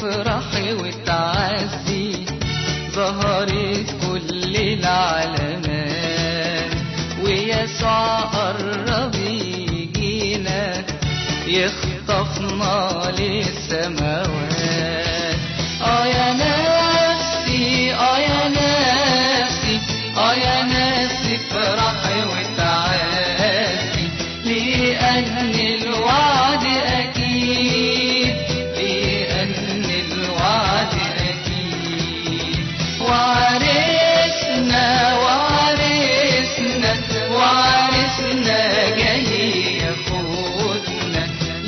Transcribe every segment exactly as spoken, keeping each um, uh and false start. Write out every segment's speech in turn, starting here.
تفرحي وتعزي، ظهرت كل العلامات، ويسوع قرب يجينا يخطفنا للسماوات. اه يا نفسي اه يا نفسي اه يا نفسي افرحي وتعزي، لأن الوعد أكيد، لأن الوعد أكيد. وعرسنا وعرسنا وعرسنا جاي ياخدنا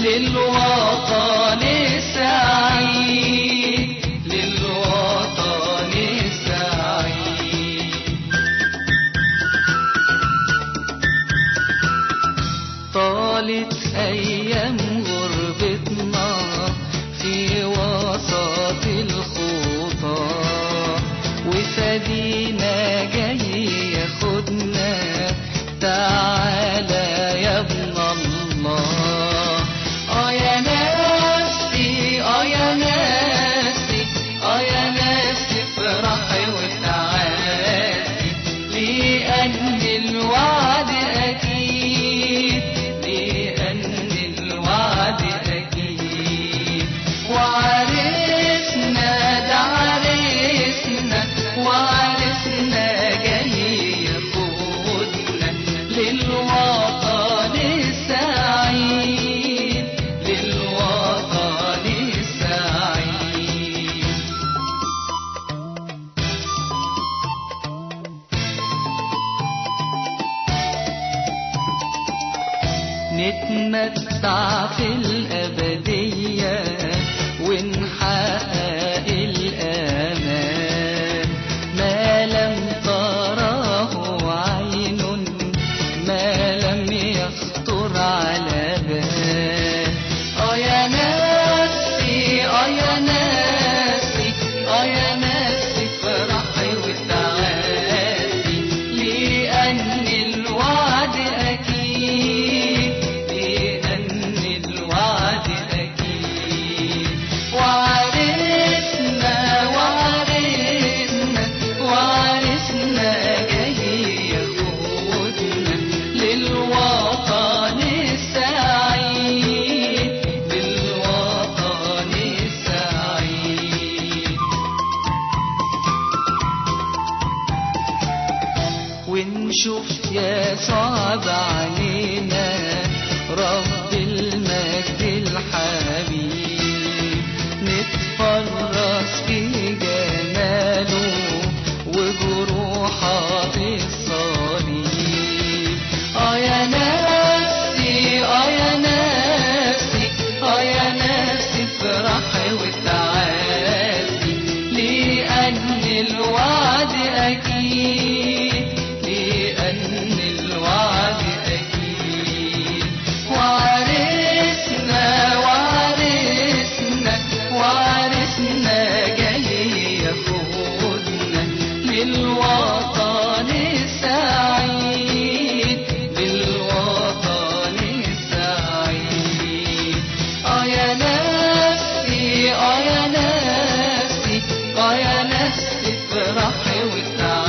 للوطن السعيد، للوطن السعيد. طالت أيام غربتنا في وسط الخطى، وفدينا جاي ياخدنا، تعالى يا ابن الله. اه يا نفسي اه يا نفسي اه يا نفسي افرحي وتعالي، لأن الوعد أكيد، لأن الوعد أكيد. وعرسنا ده عرسنا وعرسنا جاي ياخدنا للوطن السعيد، للوطن السعيد. نتمتع في الأبدية ونحقق الأمان، ما لم تراه عين، ما لم يخطر على بال. اه يا نفسي اه يا نفسي اه يا نفسي افرحي وتعالي، لأن الوعد أكيد، لأن الوعد أكيد. وعرسنا وعرسنا وعرسنا جاي ياخدنا للوطن السعيد، للوطن السعيد. ونشوف يسوع بعينينا، رب المجد الحبيب، نتفرس في جماله وجروحات الصليب. اه يا نفسي اه يا نفسي اه يا نفسي افرحي وتعالي، لأن الوعد أكيد، لأن الوعد أكيد. وعرسنا وعرسنا وعرسنا جاي ياخدنا للوطن السعيد، للوطن السعيد. اه يا نفسي اه يا نفسي اه يا نفسي افرحي وتعالي،